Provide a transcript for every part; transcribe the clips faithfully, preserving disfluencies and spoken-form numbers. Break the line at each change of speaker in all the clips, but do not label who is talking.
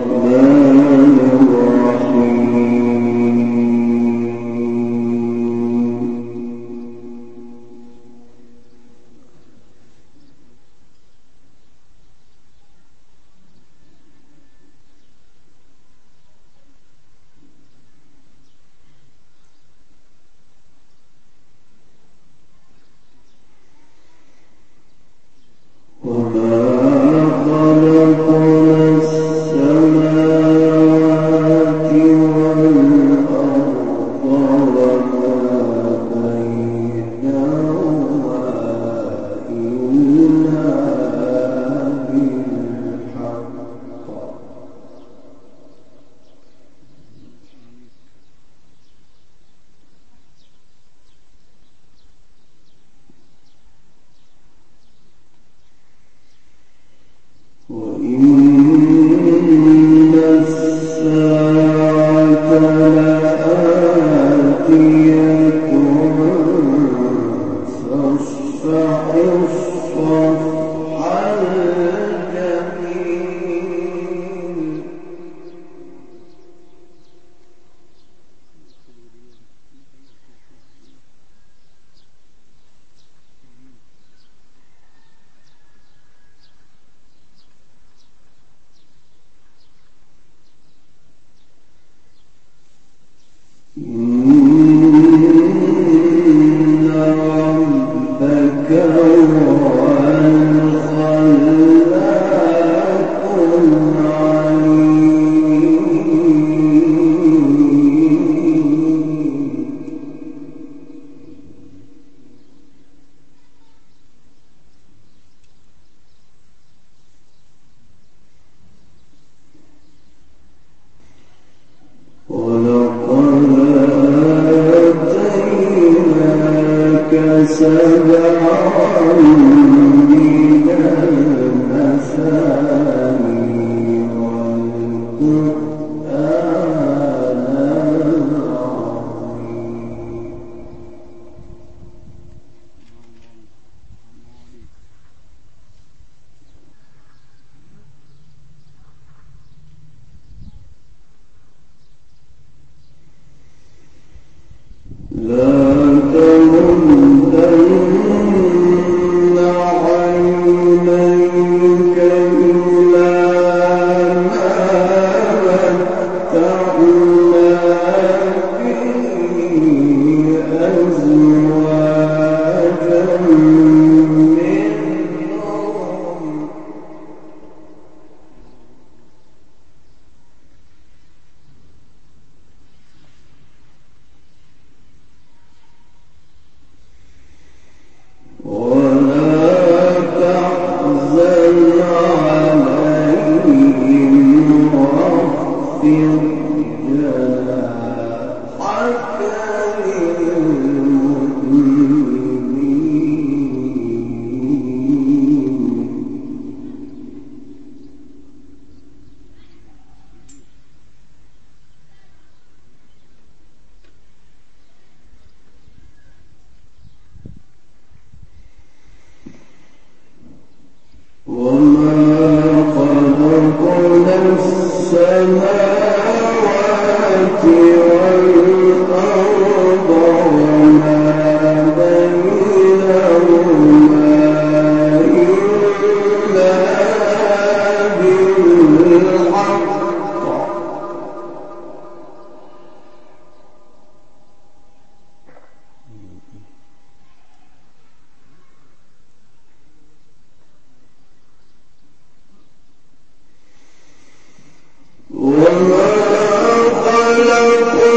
وما خلق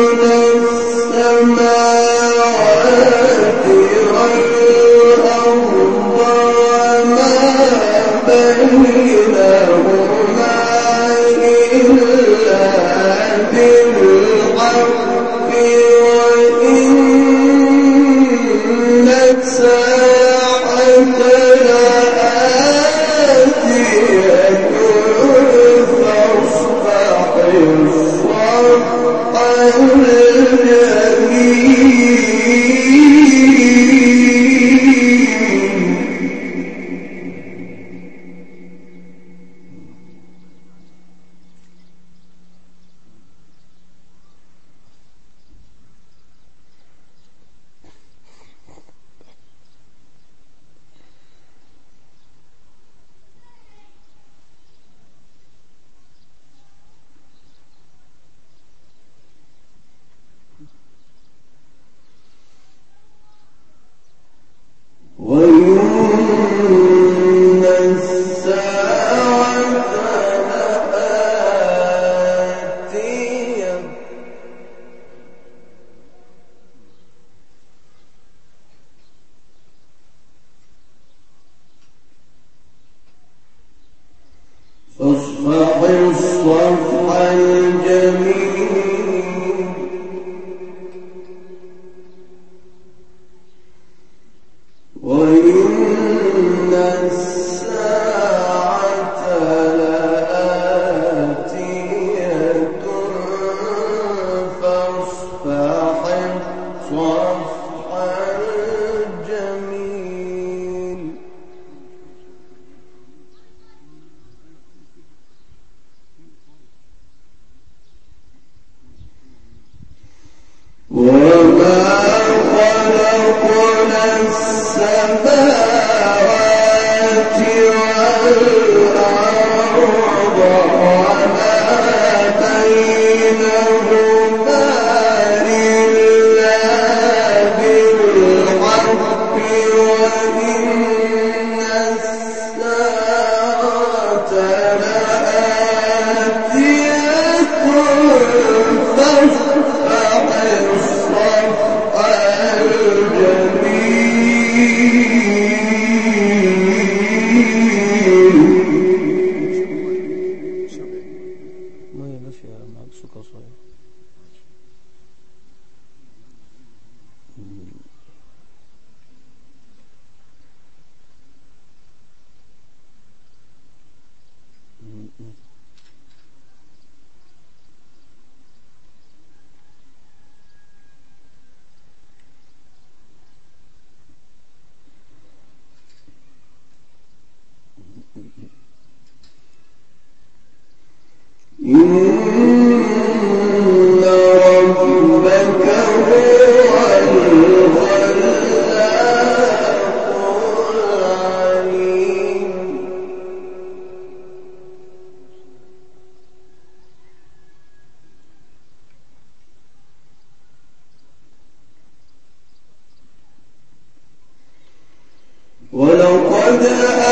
ولقد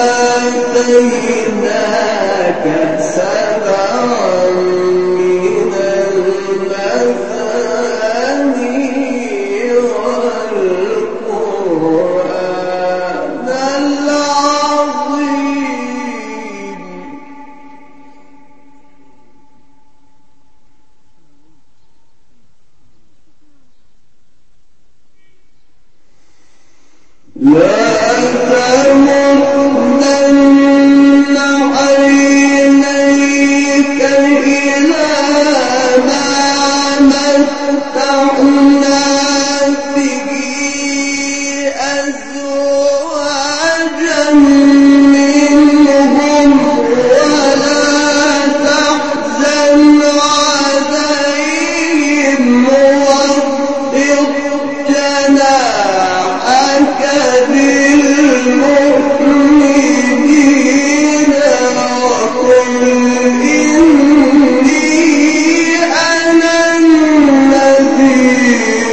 آتيناك سبعا من المثاني والقرآن العظيم لا تمدن عينيك إلى ما متعنا به أزواجا منهم ولا تحزن عليهم واخفض جناحك للمؤمنين وقل إني أنا النذير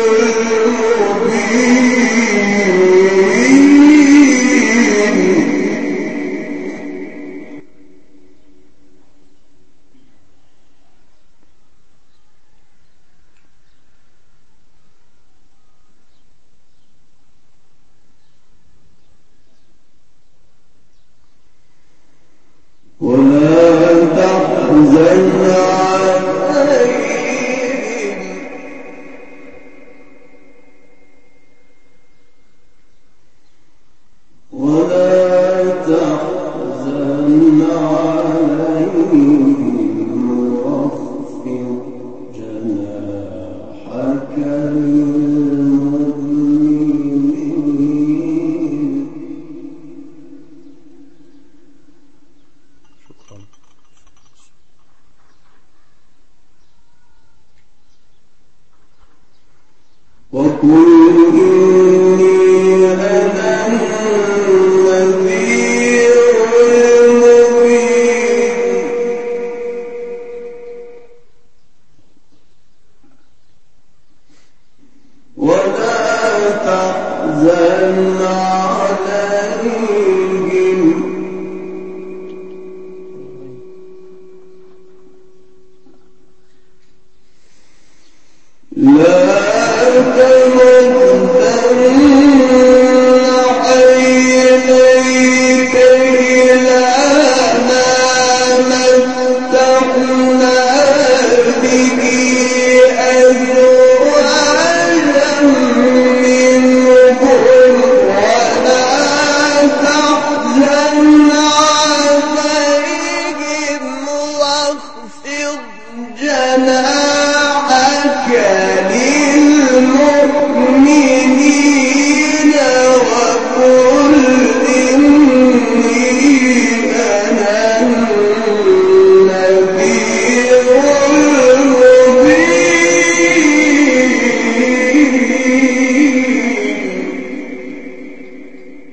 المبين ولا تحزن عليهم ولا تحزن عليهم واخفض جناحك للمؤمنين. وقل إني أنا النذير المبين ولا تحزن عليهم لا تمدن عينيك إلى ما متعنا جناحك للمؤمنين وقل إني أنا النذير المبين.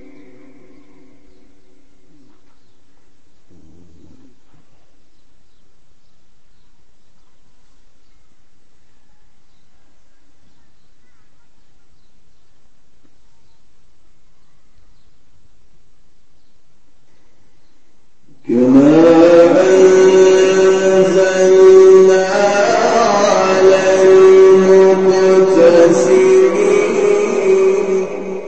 كما أنزلنا على المقتسمين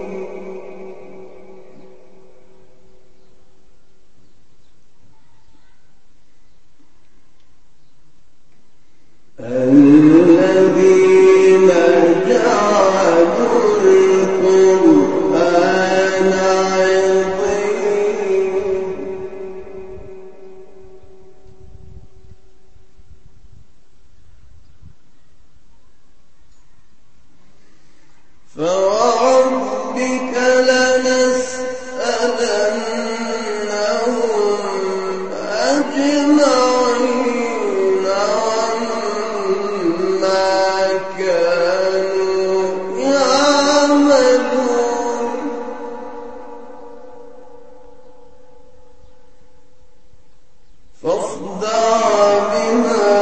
الذين جعلوا القرآن عضين فوربك لنسألنهم أجمعين عما كانوا يعملون فاصدع بما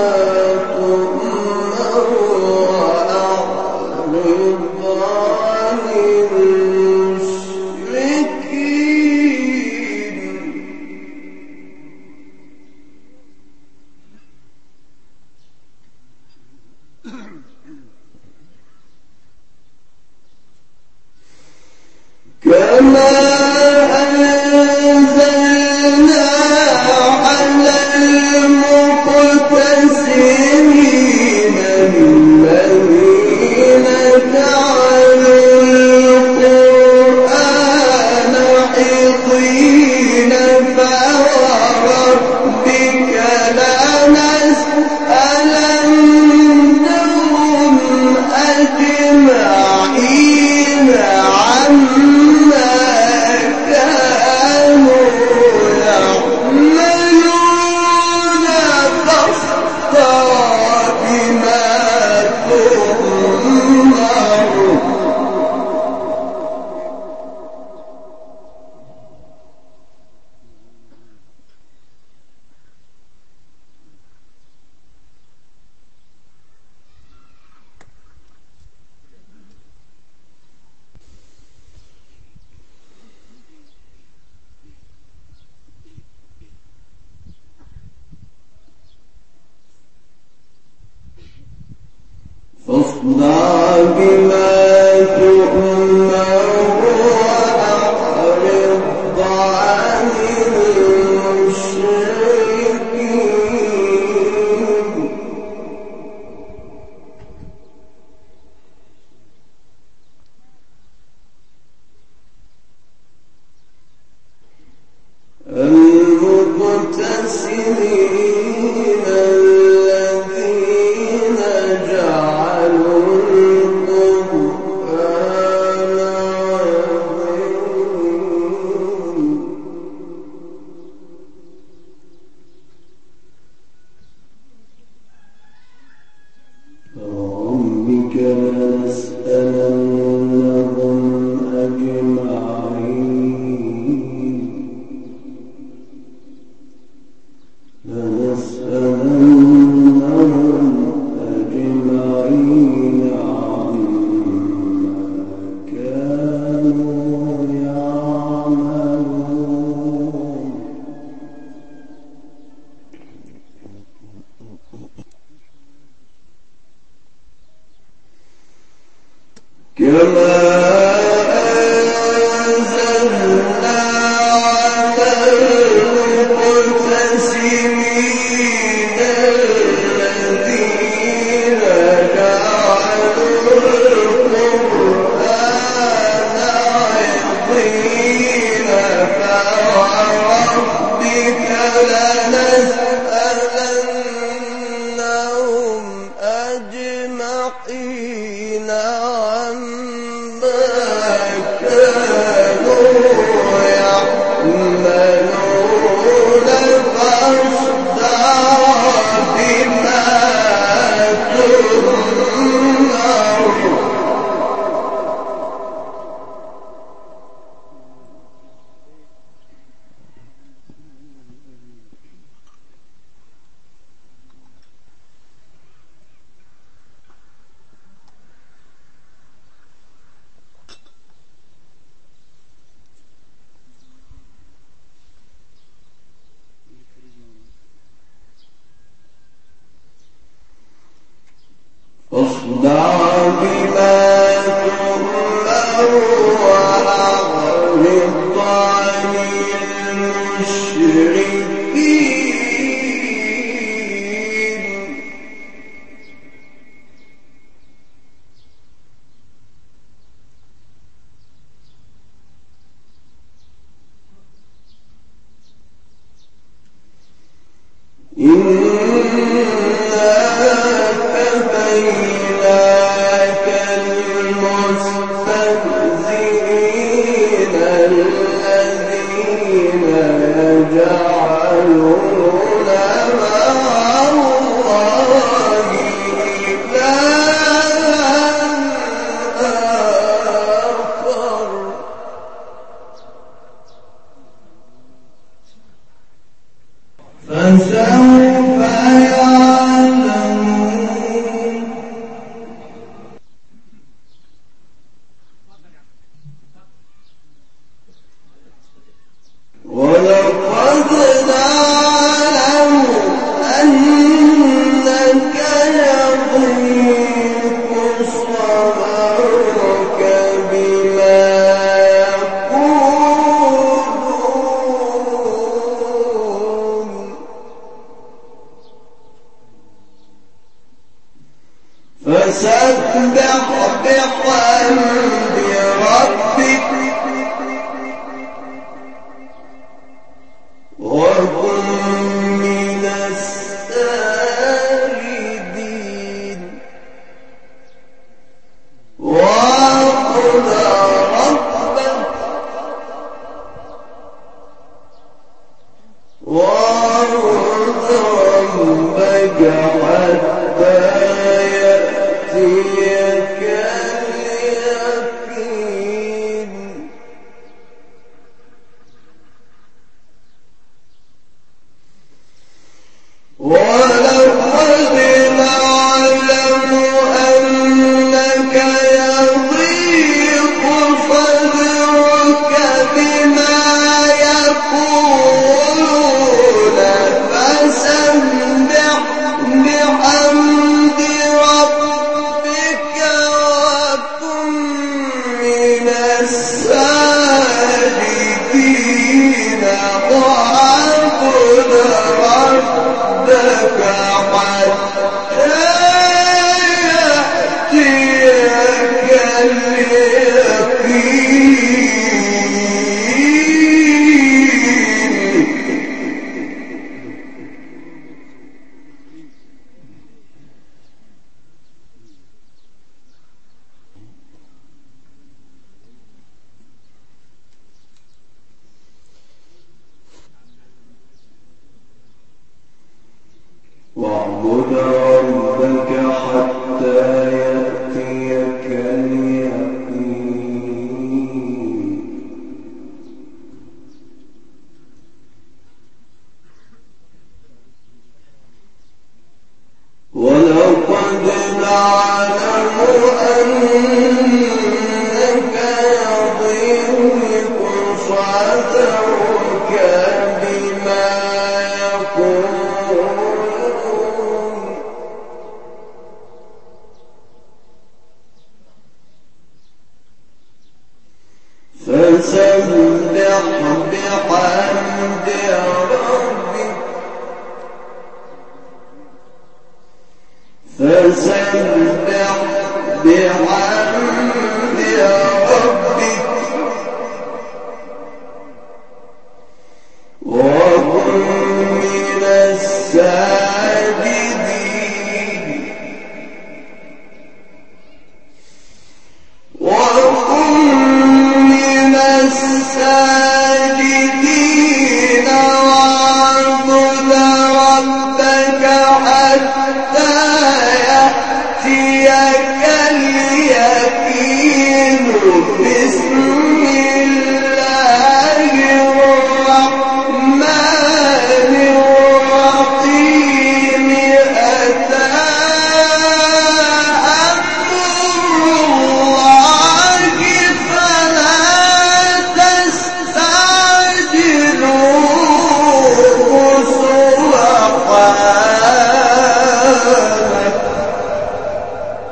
تؤمر وأعرض عن المشركين كما أنزلنا على المقتسمين الذين جعلوا القرآن عضين فوربك لنسألنهم أجمعين عما كانوا يعملون فاصدع بما تؤمر فاصدع بما تؤمر وأعرض عن المشركين المقتسمين الذين جعلوا القرآن عضين فربك لنسألنهم أجمعين لنسألنهم أجمعين عما كانوا يعملون كما أنزلنا على المقتسمين الذين جعلوا القرآن عضين فوربك لنسألنهم فاصدع بما تؤمر وأعرض عن المشركين إنا كفيناك المستهزئين الذين يجعلون مع الله إلها آخر فسوف يعلمون ولقد نعلم أنك يضيق صدرك بما يقولون فسبح بحمد ربك وكن من الساجدين واعبد ربك واعبد ربك حتى يأتيك اليقين ولقد نعلم أنك يضيق صدرك بما يقولون فسبح بحمد ربك وكن من الساجدين واعبد ربك حتى يأتيك اليقين واعبد ربك حتى يأتيك اليقين ولقد نعلم أنك يضيق صدرك بما يقولون فسبح بحمد ربك فسبح بحمد ربك وكن من الساجدين وكن من الساجدين واعبد ربك حتى يأتيك اليقين بسم الله الرحمن الرحيم أتى أمر الله فلا تستعجلوه سبحانه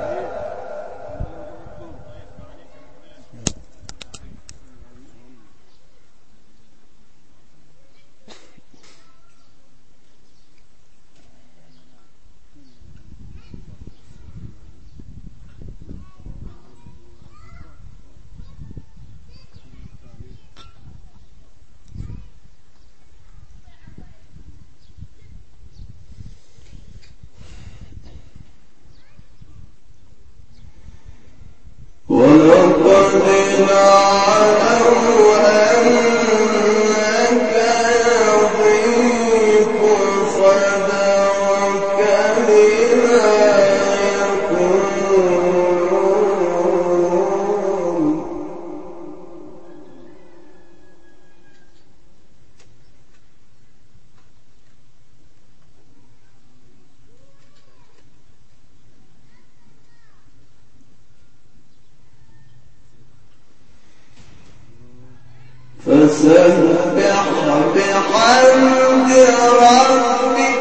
فسبح بحمد ربك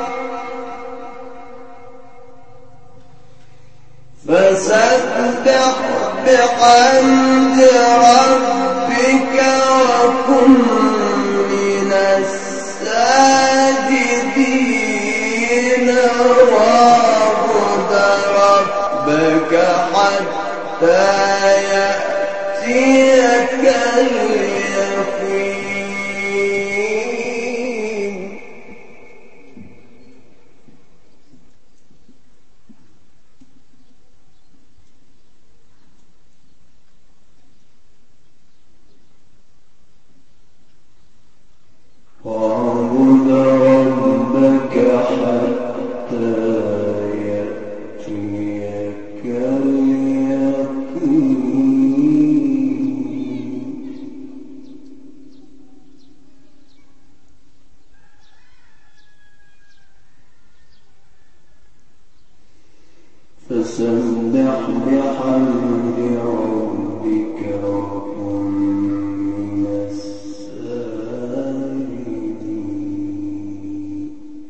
فسبح بحمد ربك وكن من الساجدين واعبد ربك حتى يأتيك اليقين واعبد ربك حتى يأتيك فسبح بحمد ربك وكن من الساجدين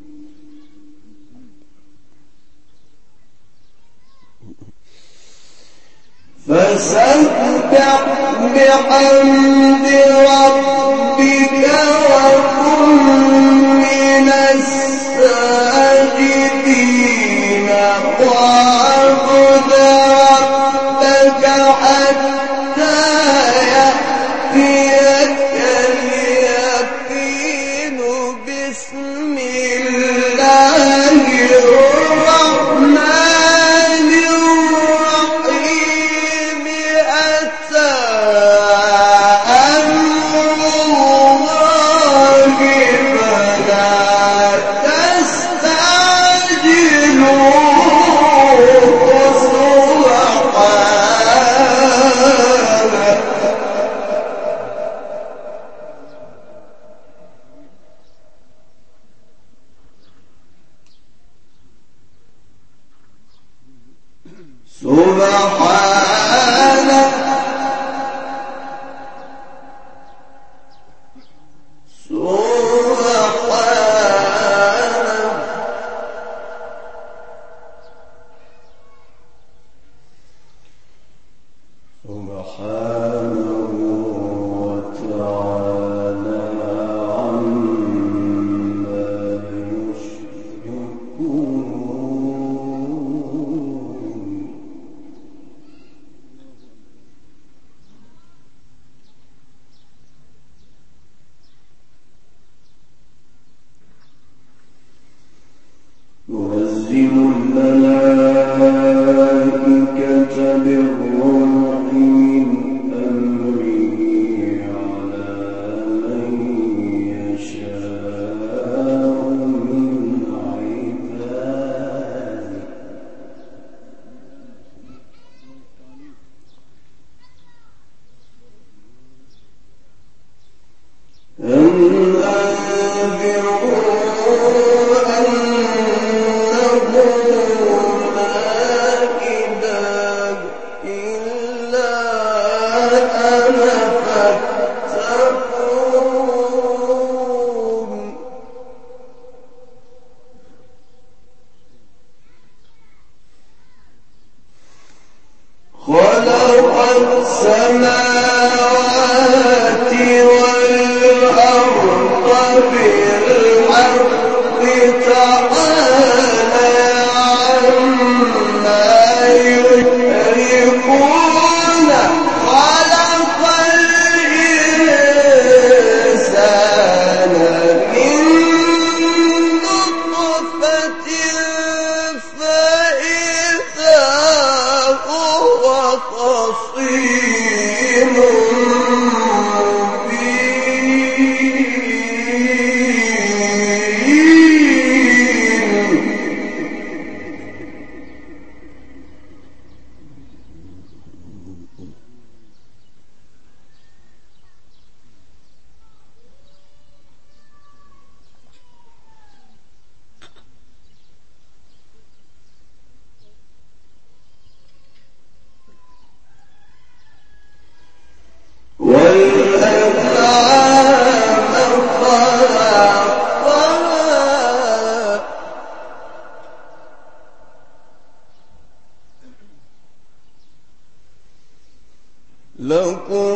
فسبح بحمد ربك وكن من الساجدين واعبد ربك حتى يأتيك اليقين بسم الله الرحمن الرحيم أتى أمر الله فلا تستعجلوه سبحانه سبحانه سبحانه وتعالى عما يشركون ينزل الملائكة بالروح من أمره على من يشاء من عباده أن أنذروا خلق السماوات والأرض بالحق تعالى عما يشركون خلق الإنسان من نطفة فإذا هو خصيم مبين لكم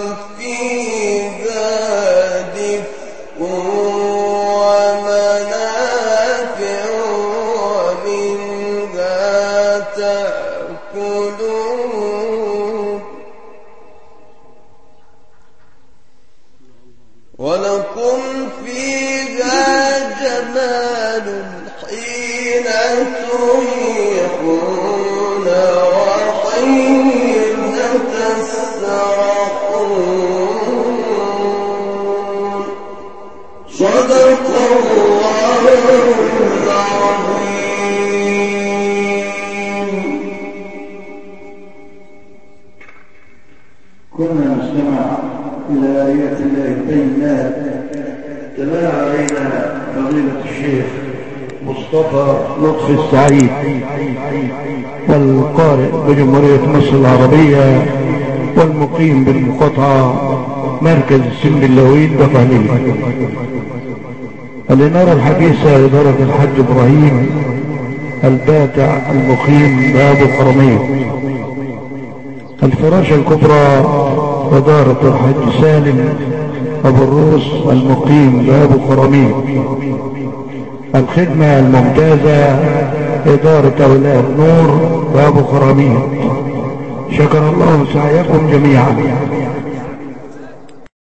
فيها دفء ومنافع ومنها تأكلون ولكم فيها جمال حين تريحون وحين تسرحون صدق الله العظيم.
كنا نستمع إلى آيات الله البينات تلا علينا فضيلة الشيخ مصطفى لطفي السعيد والقارئ بجمهورية مصر العربية والمقيم بالمقاطعة مركز السنبلاوين بقهلية. الإنارة الحديثة إدارة الحاج إبراهيم الباتع المقيم بأبو حرمين. الفراشة الكبرى إدارة الحاج سالم أبو الروس المقيم بأبو حرمين. الخدمة الممتازة إدارة أولاد نور بأبو حرمين. شكر الله سعيكم جميعا.